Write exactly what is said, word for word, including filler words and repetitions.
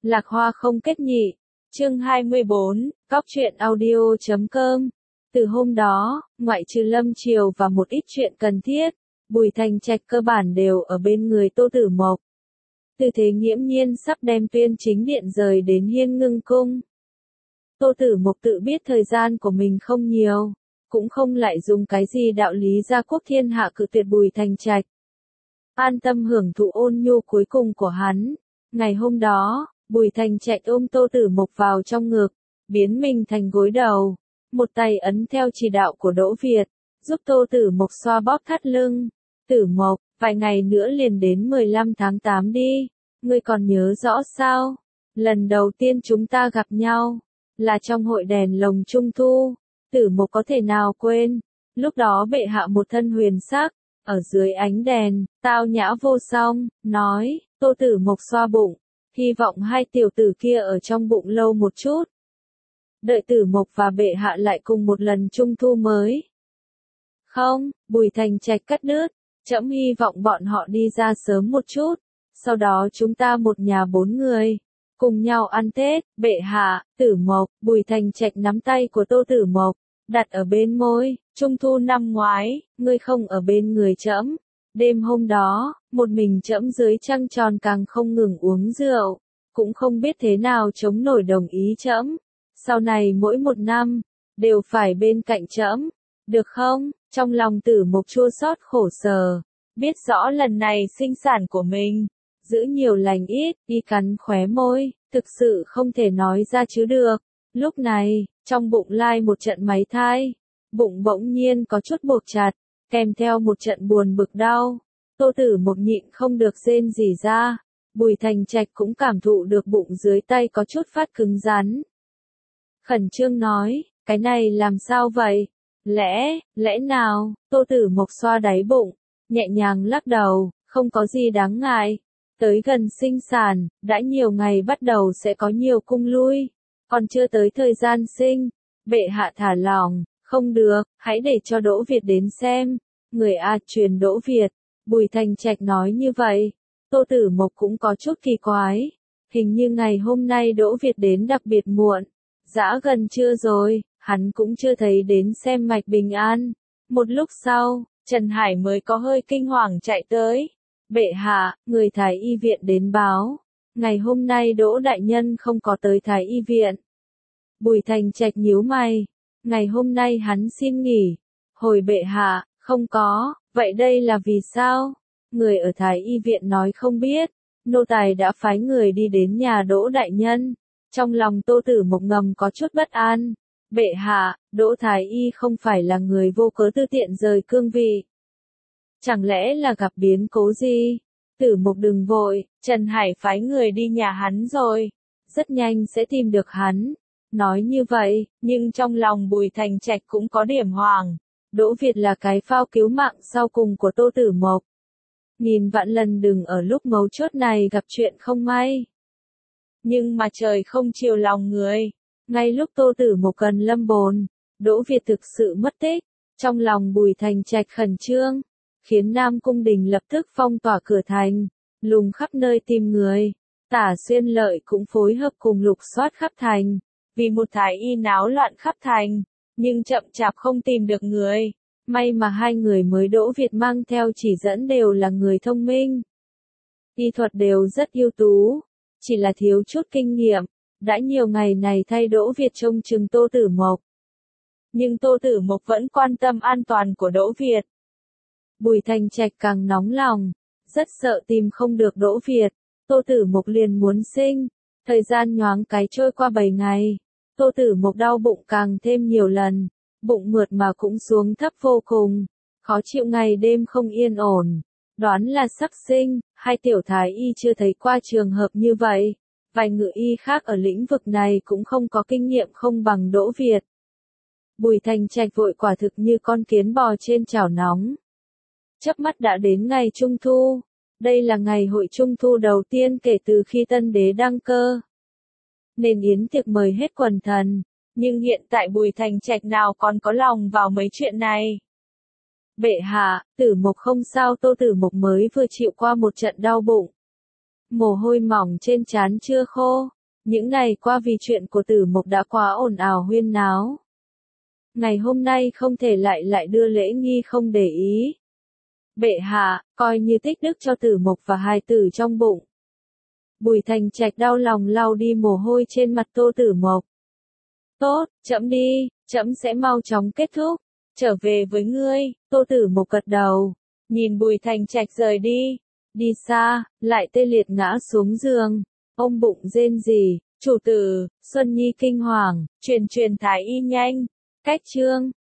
Lạc Hoa không kết nhị. Chương hai mươi bốn, Cóc truyện audio chấm com. Từ hôm đó, ngoại trừ Lâm Triều và một ít chuyện cần thiết, Bùi Thành Trạch cơ bản đều ở bên người Tô Tử Mộc. Từ thế nghiễm nhiên sắp đem Tuyên Chính Điện rời đến Hiên Ngưng Cung. Tô Tử Mộc tự biết thời gian của mình không nhiều, cũng không lại dùng cái gì đạo lý gia quốc thiên hạ cự tuyệt Bùi Thành Trạch. An tâm hưởng thụ ôn nhu cuối cùng của hắn. Ngày hôm đó, Bùi Thành Trạch ôm Tô Tử Mộc vào trong ngực, biến mình thành gối đầu, một tay ấn theo chỉ đạo của Đỗ Việt, giúp Tô Tử Mộc xoa bóp thắt lưng. Tử Mộc, vài ngày nữa liền đến mười lăm tháng tám đi, ngươi còn nhớ rõ sao? Lần đầu tiên chúng ta gặp nhau, là trong hội đèn lồng trung thu, Tử Mộc có thể nào quên, lúc đó bệ hạ một thân huyền sắc, ở dưới ánh đèn, tao nhã vô song, nói, Tô Tử Mộc xoa bụng, hy vọng hai tiểu tử kia ở trong bụng lâu một chút. Đợi Tử Mộc và bệ hạ lại cùng một lần trung thu mới. Không, Bùi Thành Trạch cắt đứt, trẫm hy vọng bọn họ đi ra sớm một chút, sau đó chúng ta một nhà bốn người, cùng nhau ăn Tết. Bệ hạ, Tử Mộc. Bùi Thành Trạch nắm tay của Tô Tử Mộc, đặt ở bên môi. Trung thu năm ngoái, ngươi không ở bên người trẫm. Đêm hôm đó, một mình trẫm dưới trăng tròn càng không ngừng uống rượu, cũng không biết thế nào chống nổi đồng ý trẫm. Sau này mỗi một năm, đều phải bên cạnh trẫm, được không? Trong lòng Tử Mộc chua xót khổ sở, biết rõ lần này sinh sản của mình, giữ nhiều lành ít, y cắn khóe môi, thực sự không thể nói ra chứ được. Lúc này, trong bụng lai một trận máy thai, bụng bỗng nhiên có chút buộc chặt, kèm theo một trận buồn bực đau. Tô Tử Mộc nhịn không được rên rỉ ra, Bùi Thành Trạch cũng cảm thụ được bụng dưới tay có chút phát cứng rắn. Khẩn trương nói, cái này làm sao vậy? Lẽ, lẽ nào? Tô Tử Mộc xoa đáy bụng, nhẹ nhàng lắc đầu, không có gì đáng ngại. Tới gần sinh sản, đã nhiều ngày bắt đầu sẽ có nhiều cung lui, còn chưa tới thời gian sinh. Bệ hạ thả lỏng, không được, hãy để cho Đỗ Việt đến xem. Người a truyền Đỗ Việt. Bùi Thành Trạch nói như vậy, Tô Tử Mộc cũng có chút kỳ quái. Hình như ngày hôm nay Đỗ Việt đến đặc biệt muộn, dã gần trưa rồi, hắn cũng chưa thấy đến xem mạch bình an. Một lúc sau, Trần Hải mới có hơi kinh hoàng chạy tới. Bệ hạ, người Thái Y viện đến báo, ngày hôm nay Đỗ đại nhân không có tới Thái Y viện. Bùi Thành Trạch nhíu mày, ngày hôm nay hắn xin nghỉ. Hồi bệ hạ, không có, vậy đây là vì sao? Người ở Thái Y viện nói không biết, nô tài đã phái người đi đến nhà Đỗ đại nhân. Trong lòng Tô Tử Mộc ngầm có chút bất an. Bệ hạ, Đỗ Thái Y không phải là người vô cớ tư tiện rời cương vị. Chẳng lẽ là gặp biến cố gì? Tử Mộc đừng vội, Trần Hải phái người đi nhà hắn rồi, rất nhanh sẽ tìm được hắn. Nói như vậy, nhưng trong lòng Bùi Thành Trạch cũng có điểm hoàng. Đỗ Việt là cái phao cứu mạng sau cùng của Tô Tử Mộc. Nghìn vạn lần đừng ở lúc mấu chốt này gặp chuyện không may. Nhưng mà trời không chiều lòng người. Ngay lúc Tô Tử Mộc cần lâm bồn, Đỗ Việt thực sự mất tích. Trong lòng Bùi Thành Trạch khẩn trương, khiến Nam Cung Đình lập tức phong tỏa cửa thành, lùng khắp nơi tìm người. Tả Xuyên Lợi cũng phối hợp cùng lục soát khắp thành, vì một thái y náo loạn khắp thành, nhưng chậm chạp không tìm được người. May mà hai người mới Đỗ Việt mang theo chỉ dẫn đều là người thông minh, y thuật đều rất ưu tú, chỉ là thiếu chút kinh nghiệm. Đã nhiều ngày này thay Đỗ Việt trông chừng Tô Tử Mộc, nhưng Tô Tử Mộc vẫn quan tâm an toàn của Đỗ Việt. Bùi Thành Trạch càng nóng lòng, rất sợ tìm không được Đỗ Việt. Tô Tử Mộc liền muốn sinh. Thời gian nhoáng cái trôi qua bảy ngày, Tô Tử Mộc đau bụng càng thêm nhiều lần, bụng mượt mà cũng xuống thấp vô cùng, khó chịu ngày đêm không yên ổn. Đoán là sắp sinh, hai tiểu thái y chưa thấy qua trường hợp như vậy. Vài ngự y khác ở lĩnh vực này cũng không có kinh nghiệm không bằng Đỗ Việt. Bùi Thành Trạch vội quả thực như con kiến bò trên chảo nóng. Chớp mắt đã đến ngày Trung Thu. Đây là ngày hội Trung Thu đầu tiên kể từ khi tân đế đăng cơ. Nên yến tiệc mời hết quần thần, nhưng hiện tại Bùi Thành Trạch nào còn có lòng vào mấy chuyện này. Bệ hạ, Tử Mộc không sao. Tô Tử Mộc mới vừa chịu qua một trận đau bụng. Mồ hôi mỏng trên trán chưa khô, Những ngày qua vì chuyện của Tử Mộc đã quá ồn ào huyên náo. Ngày hôm nay không thể lại lại đưa lễ nghi không để ý. Bệ hạ, coi như tích đức cho Tử Mộc và hài tử trong bụng. Bùi Thành Trạch đau lòng lau đi mồ hôi trên mặt Tô Tử Mộc. Tốt, trẫm đi, trẫm sẽ mau chóng kết thúc, trở về với ngươi. Tô Tử Mộc gật đầu, nhìn Bùi Thành Trạch rời đi, đi xa, lại tê liệt ngã xuống giường, ôm bụng rên rỉ. Chủ tử, Xuân Nhi kinh hoàng, truyền truyền thái y nhanh, cách chương.